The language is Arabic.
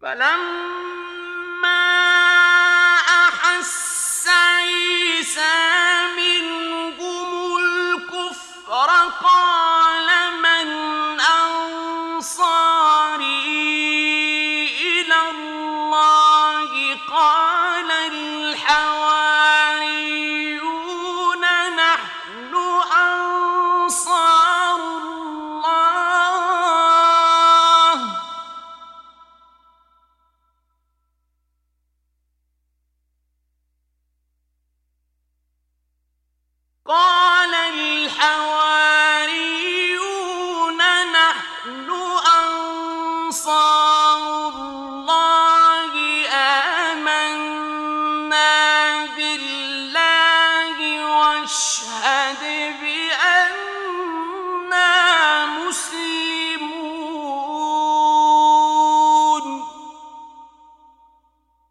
فلما أحس عيسى منهم الكفر قال من أنصاري إلى الله قال الحواريون نحن أنصار الله قال الحواريون نحن أنصار